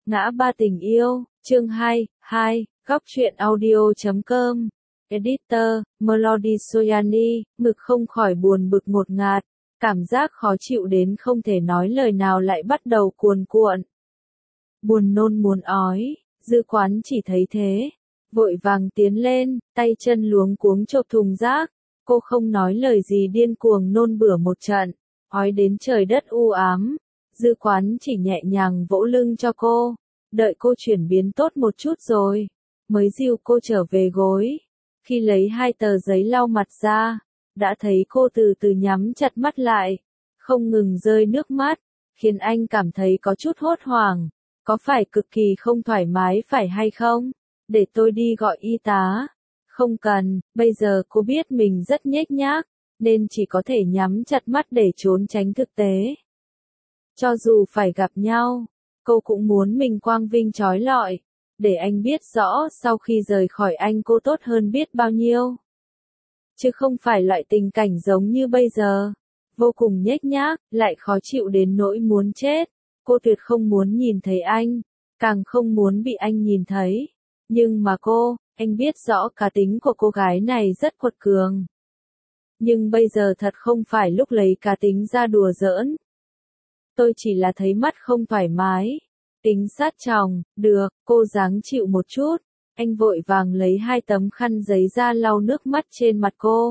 Ngã ba tình yêu, chương 2, góc truyện audio.com. Editor, Melody Soyani, ngực không khỏi buồn bực ngột ngạt, cảm giác khó chịu đến không thể nói lời nào lại bắt đầu cuồn cuộn. Buồn nôn muốn ói, Dư Quán chỉ thấy thế, vội vàng tiến lên, tay chân luống cuống chộp thùng rác, cô không nói lời gì điên cuồng nôn bừa một trận, ói đến trời đất u ám. Dư Quán chỉ nhẹ nhàng vỗ lưng cho cô, đợi cô chuyển biến tốt một chút rồi, mới dìu cô trở về gối. Khi lấy 2 tờ giấy lau mặt ra, đã thấy cô từ từ nhắm chặt mắt lại, không ngừng rơi nước mắt, khiến anh cảm thấy có chút hốt hoảng. Có phải cực kỳ không thoải mái phải hay không? Để tôi đi gọi y tá. Không cần, bây giờ cô biết mình rất nhếch nhác, nên chỉ có thể nhắm chặt mắt để trốn tránh thực tế. Cho dù phải gặp nhau, cô cũng muốn mình quang vinh trói lọi, để anh biết rõ sau khi rời khỏi anh cô tốt hơn biết bao nhiêu. Chứ không phải loại tình cảnh giống như bây giờ, vô cùng nhếch nhác, lại khó chịu đến nỗi muốn chết. Cô tuyệt không muốn nhìn thấy anh, càng không muốn bị anh nhìn thấy. Nhưng mà anh biết rõ cá tính của cô gái này rất quật cường. Nhưng bây giờ thật không phải lúc lấy cá tính ra đùa giỡn. Tôi chỉ là thấy mắt không thoải mái. Tính sát chồng, được, cô dáng chịu một chút. Anh vội vàng lấy 2 tấm khăn giấy ra lau nước mắt trên mặt cô.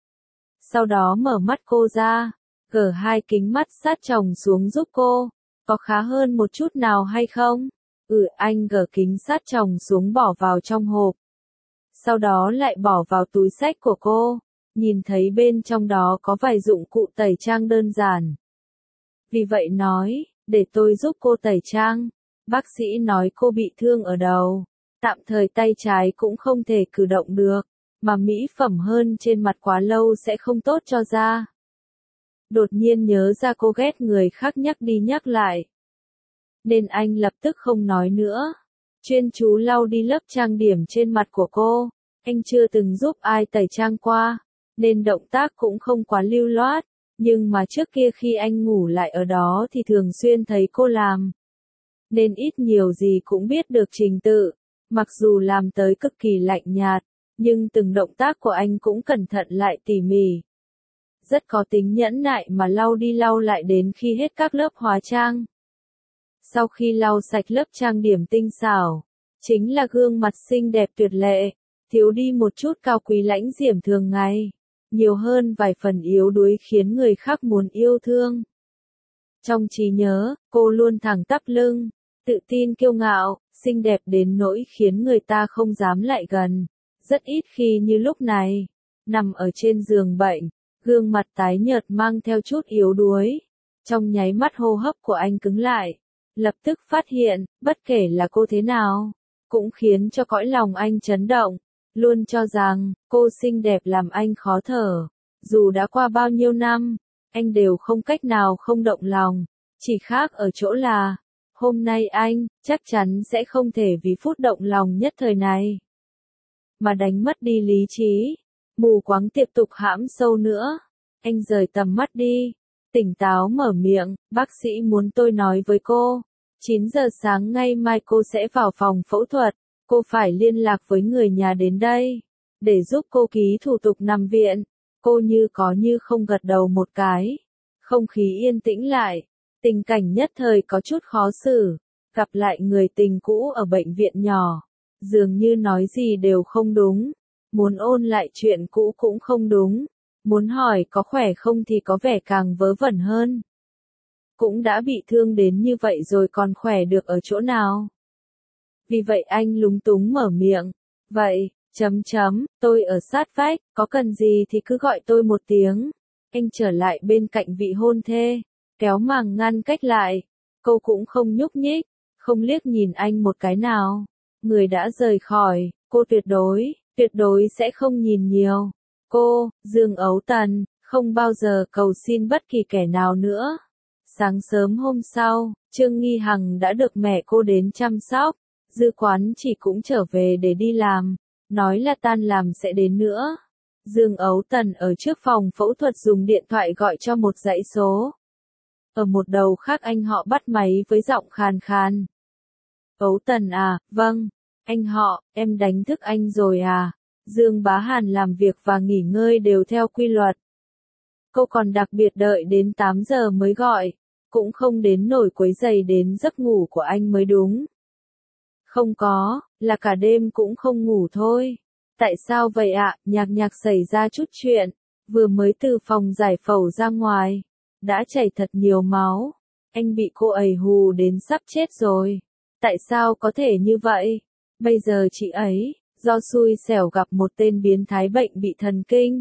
Sau đó mở mắt cô ra, gỡ 2 kính mắt sát chồng xuống giúp cô. Có khá hơn một chút nào hay không? Anh gỡ kính sát chồng xuống bỏ vào trong hộp. Sau đó lại bỏ vào túi xách của cô. Nhìn thấy bên trong đó có vài dụng cụ tẩy trang đơn giản. Vì vậy nói, để tôi giúp cô tẩy trang. Bác sĩ nói cô bị thương ở đầu. Tạm thời tay trái cũng không thể cử động được. Mà mỹ phẩm hơn trên mặt quá lâu sẽ không tốt cho da. Đột nhiên nhớ ra cô ghét người khác nhắc đi nhắc lại. Nên anh lập tức không nói nữa. Chuyên chú lau đi lớp trang điểm trên mặt của cô. Anh chưa từng giúp ai tẩy trang qua, nên động tác cũng không quá lưu loát. Nhưng mà trước kia khi anh ngủ lại ở đó thì thường xuyên thấy cô làm. Nên ít nhiều gì cũng biết được trình tự. Mặc dù làm tới cực kỳ lạnh nhạt, nhưng từng động tác của anh cũng cẩn thận lại tỉ mỉ. Rất có tính nhẫn nại mà lau đi lau lại đến khi hết các lớp hóa trang. Sau khi lau sạch lớp trang điểm tinh xảo, chính là gương mặt xinh đẹp tuyệt lệ, thiếu đi một chút cao quý lãnh diễm thường ngày, nhiều hơn vài phần yếu đuối khiến người khác muốn yêu thương. Trong trí nhớ, cô luôn thẳng tắp lưng, tự tin kiêu ngạo, xinh đẹp đến nỗi khiến người ta không dám lại gần. Rất ít khi như lúc này, nằm ở trên giường bệnh, gương mặt tái nhợt mang theo chút yếu đuối. Trong nháy mắt hô hấp của anh cứng lại, lập tức phát hiện, bất kể là cô thế nào, cũng khiến cho cõi lòng anh chấn động, luôn cho rằng, cô xinh đẹp làm anh khó thở. Dù đã qua bao nhiêu năm, anh đều không cách nào không động lòng, chỉ khác ở chỗ là, hôm nay anh, chắc chắn sẽ không thể vì phút động lòng nhất thời này, mà đánh mất đi lý trí, mù quáng tiếp tục hãm sâu nữa. Anh rời tầm mắt đi, tỉnh táo mở miệng, bác sĩ muốn tôi nói với cô. 9 giờ sáng ngay mai cô sẽ vào phòng phẫu thuật, cô phải liên lạc với người nhà đến đây, để giúp cô ký thủ tục nằm viện. Cô như có như không gật đầu một cái. Không khí yên tĩnh lại, tình cảnh nhất thời có chút khó xử, gặp lại người tình cũ ở bệnh viện nhỏ. Dường như nói gì đều không đúng, muốn ôn lại chuyện cũ cũng không đúng, muốn hỏi có khỏe không thì có vẻ càng vớ vẩn hơn. Cũng đã bị thương đến như vậy rồi còn khỏe được ở chỗ nào? Vì vậy anh lúng túng mở miệng, vậy, tôi ở sát vách, có cần gì thì cứ gọi tôi một tiếng. Anh trở lại bên cạnh vị hôn thê, kéo màng ngăn cách lại, cô cũng không nhúc nhích, không liếc nhìn anh một cái nào. Người đã rời khỏi, cô tuyệt đối sẽ không nhìn nhiều. Cô, Dương Ấu Tần, không bao giờ cầu xin bất kỳ kẻ nào nữa. Sáng sớm hôm sau, Trương Nghi Hằng đã được mẹ cô đến chăm sóc. Dư Quán chỉ cũng trở về để đi làm, nói là tan làm sẽ đến nữa. Dương Ấu Tần ở trước phòng phẫu thuật dùng điện thoại gọi cho một dãy số. Ở một đầu khác anh họ bắt máy với giọng khàn khàn. Ấu Tần à, vâng, anh họ, em đánh thức anh rồi à. Dương Bá Hàn làm việc và nghỉ ngơi đều theo quy luật. Cô còn đặc biệt đợi đến 8 giờ mới gọi, cũng không đến nổi quấy rầy đến giấc ngủ của anh mới đúng. Không có, là cả đêm cũng không ngủ thôi. Tại sao vậy ạ? Nhạc xảy ra chút chuyện, vừa mới từ phòng giải phẫu ra ngoài, đã chảy thật nhiều máu. Anh bị cô ấy hù đến sắp chết rồi. Tại sao có thể như vậy? Bây giờ chị ấy, do xui xẻo gặp một tên biến thái bệnh bị thần kinh.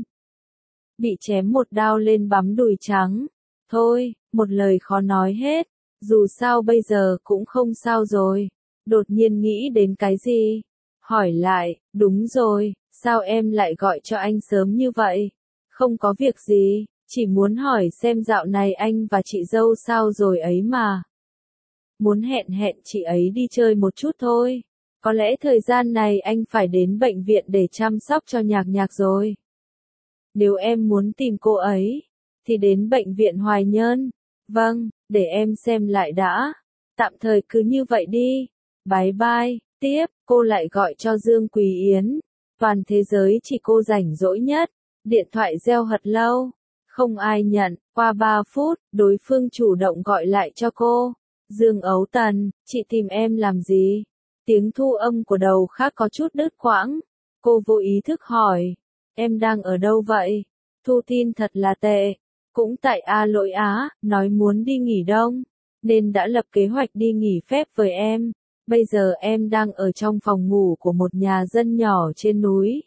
Bị chém một đao lên bắm đùi trắng. Thôi, một lời khó nói hết. Dù sao bây giờ cũng không sao rồi. Đột nhiên nghĩ đến cái gì? Hỏi lại, đúng rồi, sao em lại gọi cho anh sớm như vậy? Không có việc gì, chỉ muốn hỏi xem dạo này anh và chị dâu sao rồi ấy mà. Muốn hẹn chị ấy đi chơi một chút thôi. Có lẽ thời gian này anh phải đến bệnh viện để chăm sóc cho nhạc rồi. Nếu em muốn tìm cô ấy, thì đến bệnh viện Hoài Nhơn. Vâng, để em xem lại đã. Tạm thời cứ như vậy đi. Bye bye. Tiếp, cô lại gọi cho Dương Quý Yến. Toàn thế giới chỉ cô rảnh rỗi nhất. Điện thoại reo hật lâu. Không ai nhận. Qua 3 phút, đối phương chủ động gọi lại cho cô. Dương Ấu Tần, chị tìm em làm gì? Tiếng thu âm của đầu khác có chút đứt quãng. Cô vô ý thức hỏi. Em đang ở đâu vậy? Thu tin thật là tệ. Cũng tại Lỗi Á, nói muốn đi nghỉ đông, nên đã lập kế hoạch đi nghỉ phép với em. Bây giờ em đang ở trong phòng ngủ của một nhà dân nhỏ trên núi.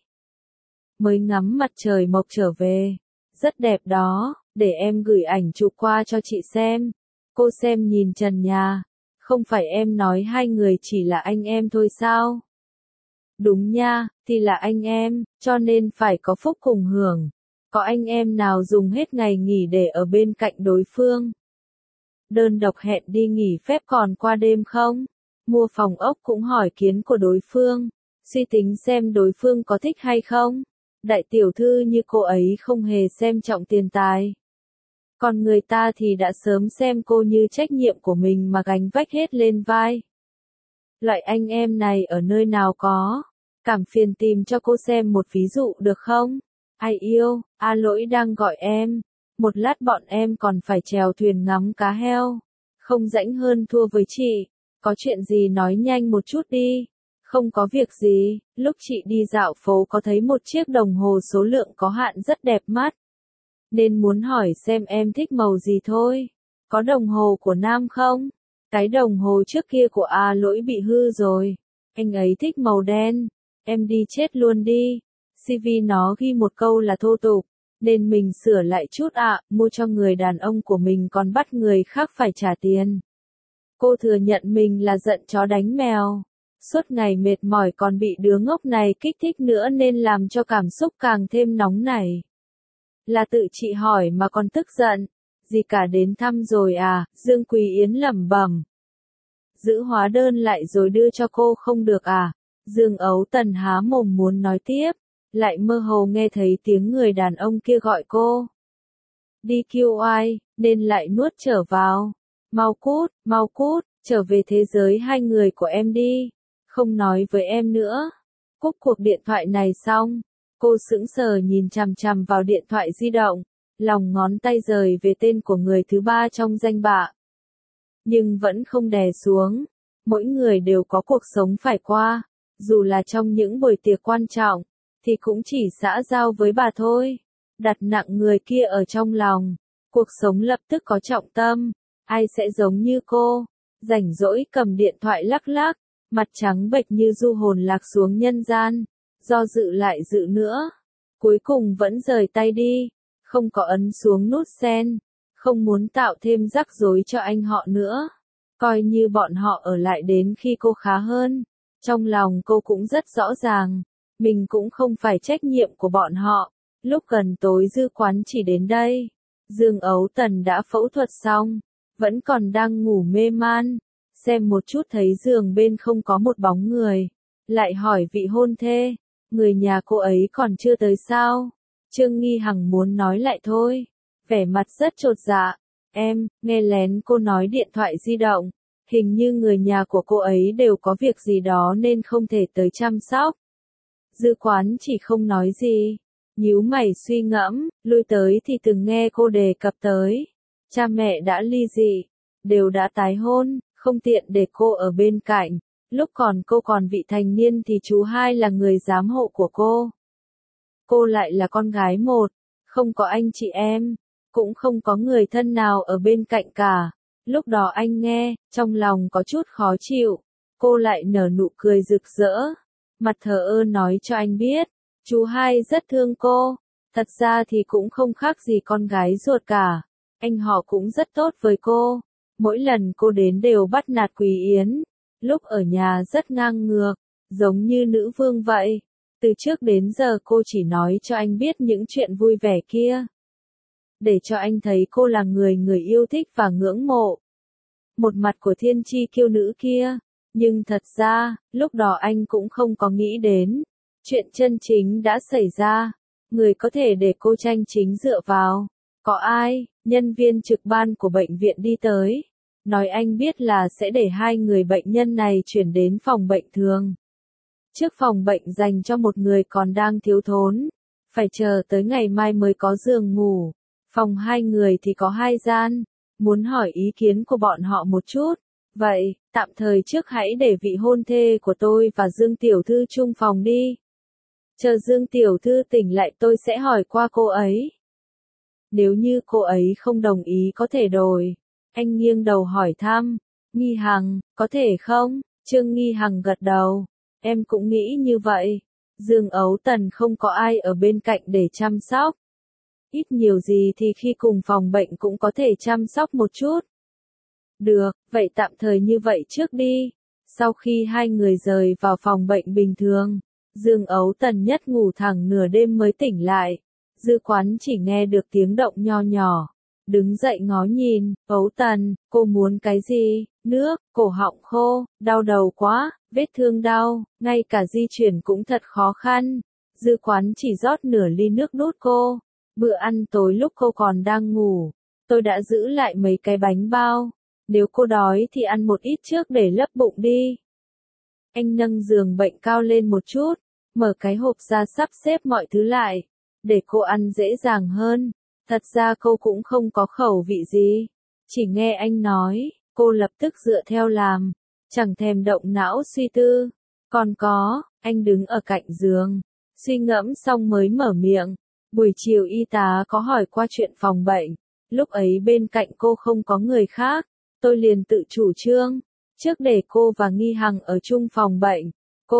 Mới ngắm mặt trời mọc trở về. Rất đẹp đó, để em gửi ảnh chụp qua cho chị xem. Cô xem nhìn trần nhà. Không phải em nói hai người chỉ là anh em thôi sao? Đúng nha, thì là anh em, cho nên phải có phúc cùng hưởng. Có anh em nào dùng hết ngày nghỉ để ở bên cạnh đối phương? Đơn độc hẹn đi nghỉ phép còn qua đêm không? Mua phòng ốc cũng hỏi kiến của đối phương. Suy tính xem đối phương có thích hay không? Đại tiểu thư như cô ấy không hề xem trọng tiền tài. Còn người ta thì đã sớm xem cô như trách nhiệm của mình mà gánh vác hết lên vai. Loại anh em này ở nơi nào có? Cảm phiền tìm cho cô xem một ví dụ được không? Ai yêu, Lỗi đang gọi em. Một lát bọn em còn phải chèo thuyền ngắm cá heo. Không rảnh hơn thua với chị. Có chuyện gì nói nhanh một chút đi. Không có việc gì, lúc chị đi dạo phố có thấy một chiếc đồng hồ số lượng có hạn rất đẹp mắt. Nên muốn hỏi xem em thích màu gì thôi. Có đồng hồ của nam không? Cái đồng hồ trước kia của Lỗi bị hư rồi. Anh ấy thích màu đen. Em đi chết luôn đi. CV nó ghi một câu là thô tục, nên mình sửa lại chút mua cho người đàn ông của mình còn bắt người khác phải trả tiền. Cô thừa nhận mình là giận chó đánh mèo. Suốt ngày mệt mỏi còn bị đứa ngốc này kích thích nữa nên làm cho cảm xúc càng thêm nóng nảy. Là tự chị hỏi mà còn tức giận. Gì cả đến thăm rồi à, Dương Quý Yến lẩm bẩm. Giữ hóa đơn lại rồi đưa cho cô không được à? Dương Ấu Tần há mồm muốn nói tiếp, lại mơ hồ nghe thấy tiếng người đàn ông kia gọi cô. Đi kêu ai, nên lại nuốt trở vào. Mau cút, trở về thế giới hai người của em đi. Không nói với em nữa. Cúp cuộc điện thoại này xong, cô sững sờ nhìn chằm chằm vào điện thoại di động, lòng ngón tay rời về tên của người thứ ba trong danh bạ. Nhưng vẫn không đè xuống. Mỗi người đều có cuộc sống phải qua. Dù là trong những buổi tiệc quan trọng, thì cũng chỉ xã giao với bà thôi. Đặt nặng người kia ở trong lòng. Cuộc sống lập tức có trọng tâm. Ai sẽ giống như cô? Rảnh rỗi cầm điện thoại lắc lắc, mặt trắng bệch như du hồn lạc xuống nhân gian. Do dự lại dự nữa. Cuối cùng vẫn rời tay đi. Không có ấn xuống nút send. Không muốn tạo thêm rắc rối cho anh họ nữa. Coi như bọn họ ở lại đến khi cô khá hơn. Trong lòng cô cũng rất rõ ràng. Mình cũng không phải trách nhiệm của bọn họ. Lúc gần tối dư quán chỉ đến đây. Dương Ấu Tần đã phẫu thuật xong. Vẫn còn đang ngủ mê man. Xem một chút thấy giường bên không có một bóng người. Lại hỏi vị hôn thê. Người nhà cô ấy còn chưa tới sao? Trương Nghi Hằng muốn nói lại thôi. Vẻ mặt rất chột dạ. Em, nghe lén cô nói điện thoại di động. Hình như người nhà của cô ấy đều có việc gì đó nên không thể tới chăm sóc. Dư Quán chỉ không nói gì, nhíu mày suy ngẫm, lui tới thì từng nghe cô đề cập tới. Cha mẹ đã ly dị, đều đã tái hôn, không tiện để cô ở bên cạnh. Lúc cô còn vị thành niên thì chú hai là người giám hộ của cô. Cô lại là con gái một, không có anh chị em, cũng không có người thân nào ở bên cạnh cả. Lúc đó anh nghe, trong lòng có chút khó chịu, cô lại nở nụ cười rực rỡ, mặt thờ ơ nói cho anh biết, chú hai rất thương cô, thật ra thì cũng không khác gì con gái ruột cả, anh họ cũng rất tốt với cô, mỗi lần cô đến đều bắt nạt Quý Yến, lúc ở nhà rất ngang ngược, giống như nữ vương vậy. Từ trước đến giờ cô chỉ nói cho anh biết những chuyện vui vẻ kia, để cho anh thấy cô là người người yêu thích và ngưỡng mộ. Một mặt của thiên chi kiêu nữ kia, nhưng thật ra, lúc đó anh cũng không có nghĩ đến. Chuyện chân chính đã xảy ra, người có thể để cô tranh chính dựa vào. Có ai, nhân viên trực ban của bệnh viện đi tới, nói anh biết là sẽ để hai người bệnh nhân này chuyển đến phòng bệnh thường. Trước phòng bệnh dành cho một người còn đang thiếu thốn, phải chờ tới ngày mai mới có giường ngủ. Phòng hai người thì có hai gian, muốn hỏi ý kiến của bọn họ một chút. Vậy, tạm thời trước hãy để vị hôn thê của tôi và Dương Tiểu Thư chung phòng đi. Chờ Dương Tiểu Thư tỉnh lại tôi sẽ hỏi qua cô ấy. Nếu như cô ấy không đồng ý có thể đổi. Anh nghiêng đầu hỏi thăm, Nghi Hằng, có thể không? Trương Nghi Hằng gật đầu. Em cũng nghĩ như vậy. Dương Ấu Tần không có ai ở bên cạnh để chăm sóc. Ít nhiều gì thì khi cùng phòng bệnh cũng có thể chăm sóc một chút. Được, vậy tạm thời như vậy trước đi. Sau khi hai người rời vào phòng bệnh bình thường, Dương Ấu Tần nhất ngủ thẳng nửa đêm mới tỉnh lại. Dư Quán chỉ nghe được tiếng động nho nhỏ. Đứng dậy ngó nhìn, Ấu Tần, cô muốn cái gì? Nước, cổ họng khô, đau đầu quá, vết thương đau, ngay cả di chuyển cũng thật khó khăn. Dư Quán chỉ rót nửa ly nước đút cô. Bữa ăn tối lúc cô còn đang ngủ, tôi đã giữ lại mấy cái bánh bao. Nếu cô đói thì ăn một ít trước để lấp bụng đi. Anh nâng giường bệnh cao lên một chút, mở cái hộp ra sắp xếp mọi thứ lại, để cô ăn dễ dàng hơn. Thật ra cô cũng không có khẩu vị gì. Chỉ nghe anh nói, cô lập tức dựa theo làm, chẳng thèm động não suy tư. Còn có, anh đứng ở cạnh giường, suy ngẫm xong mới mở miệng. Buổi chiều y tá có hỏi qua chuyện phòng bệnh, lúc ấy bên cạnh cô không có người khác, tôi liền tự chủ trương, trước để cô và Nghi Hằng ở chung phòng bệnh.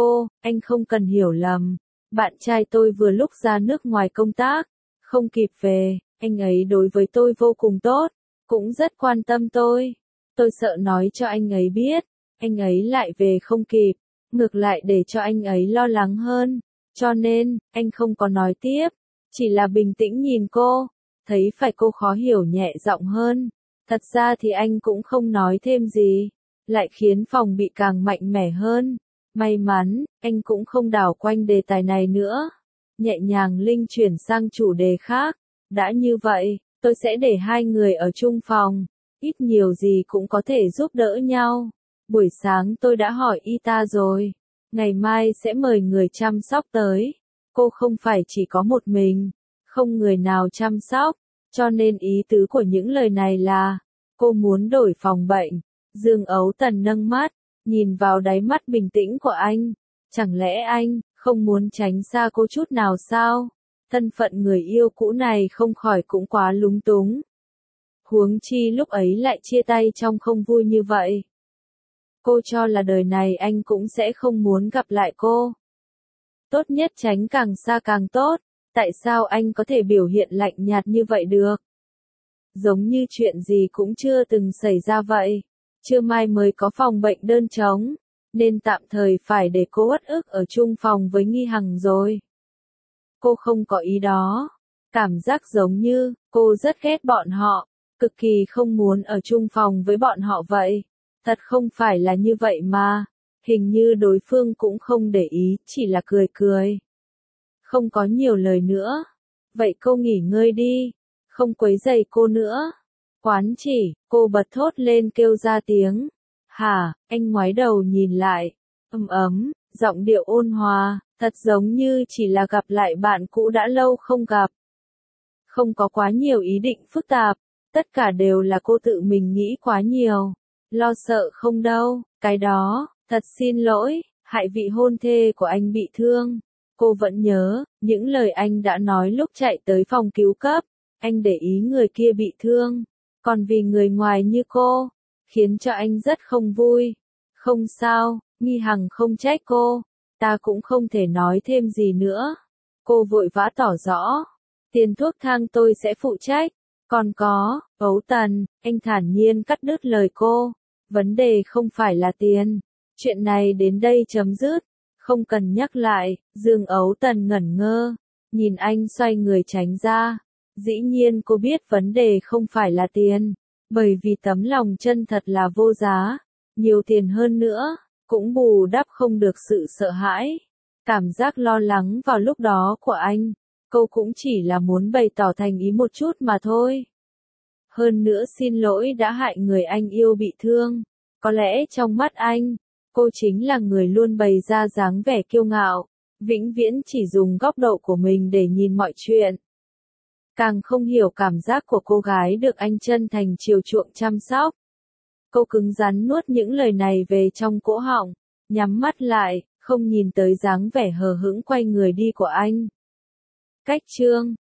Anh không cần hiểu lầm, bạn trai tôi vừa lúc ra nước ngoài công tác, không kịp về, anh ấy đối với tôi vô cùng tốt, cũng rất quan tâm tôi. Tôi sợ nói cho anh ấy biết, anh ấy lại về không kịp, ngược lại để cho anh ấy lo lắng hơn, cho nên, anh không có nói tiếp. Chỉ là bình tĩnh nhìn cô, thấy phải cô khó hiểu nhẹ giọng hơn. Thật ra thì anh cũng không nói thêm gì, lại khiến phòng bị càng mạnh mẽ hơn. May mắn, anh cũng không đảo quanh đề tài này nữa. Nhẹ nhàng linh chuyển sang chủ đề khác. Đã như vậy, tôi sẽ để hai người ở chung phòng. Ít nhiều gì cũng có thể giúp đỡ nhau. Buổi sáng tôi đã hỏi y tá rồi. Ngày mai sẽ mời người chăm sóc tới. Cô không phải chỉ có một mình, không người nào chăm sóc, cho nên ý tứ của những lời này là, cô muốn đổi phòng bệnh. Dương Ấu Tần nâng mắt, nhìn vào đáy mắt bình tĩnh của anh, chẳng lẽ anh không muốn tránh xa cô chút nào sao? Thân phận người yêu cũ này không khỏi cũng quá lúng túng. Huống chi lúc ấy lại chia tay trong không vui như vậy. Cô cho là đời này anh cũng sẽ không muốn gặp lại cô. Tốt nhất tránh càng xa càng tốt, tại sao anh có thể biểu hiện lạnh nhạt như vậy được? Giống như chuyện gì cũng chưa từng xảy ra vậy. Trưa mai mới có phòng bệnh đơn trống, nên tạm thời phải để cô uất ức ở chung phòng với Nghi Hằng rồi. Cô không có ý đó. Cảm giác giống như, cô rất ghét bọn họ, cực kỳ không muốn ở chung phòng với bọn họ vậy. Thật không phải là như vậy mà. Hình như đối phương cũng không để ý, chỉ là cười cười. Không có nhiều lời nữa. Vậy cô nghỉ ngơi đi, không quấy rầy cô nữa. Quán chỉ, cô bật thốt lên kêu ra tiếng. Hả, anh ngoái đầu nhìn lại. Giọng điệu ôn hòa, thật giống như chỉ là gặp lại bạn cũ đã lâu không gặp. Không có quá nhiều ý định phức tạp, tất cả đều là cô tự mình nghĩ quá nhiều. Lo sợ không đâu, cái đó, thật xin lỗi, hại vị hôn thê của anh bị thương. Cô vẫn nhớ, những lời anh đã nói lúc chạy tới phòng cứu cấp, anh để ý người kia bị thương, còn vì người ngoài như cô, khiến cho anh rất không vui. Không sao, Nghi Hằng không trách cô, ta cũng không thể nói thêm gì nữa. Cô vội vã tỏ rõ, tiền thuốc thang tôi sẽ phụ trách, còn có, Ấu Tần, anh thản nhiên cắt đứt lời cô, vấn đề không phải là tiền, chuyện này đến đây chấm dứt, không cần nhắc lại. Dương Ấu Tần ngẩn ngơ, nhìn anh xoay người tránh ra. Dĩ nhiên cô biết vấn đề không phải là tiền, bởi vì tấm lòng chân thật là vô giá, nhiều tiền hơn nữa, cũng bù đắp không được sự sợ hãi, cảm giác lo lắng vào lúc đó của anh. Cô cũng chỉ là muốn bày tỏ thành ý một chút mà thôi. Hơn nữa xin lỗi đã hại người anh yêu bị thương. Có lẽ trong mắt anh, cô chính là người luôn bày ra dáng vẻ kiêu ngạo, vĩnh viễn chỉ dùng góc độ của mình để nhìn mọi chuyện. Càng không hiểu cảm giác của cô gái được anh chân thành chiều chuộng chăm sóc. Cô cứng rắn nuốt những lời này về trong cổ họng, nhắm mắt lại, không nhìn tới dáng vẻ hờ hững quay người đi của anh. Cách chương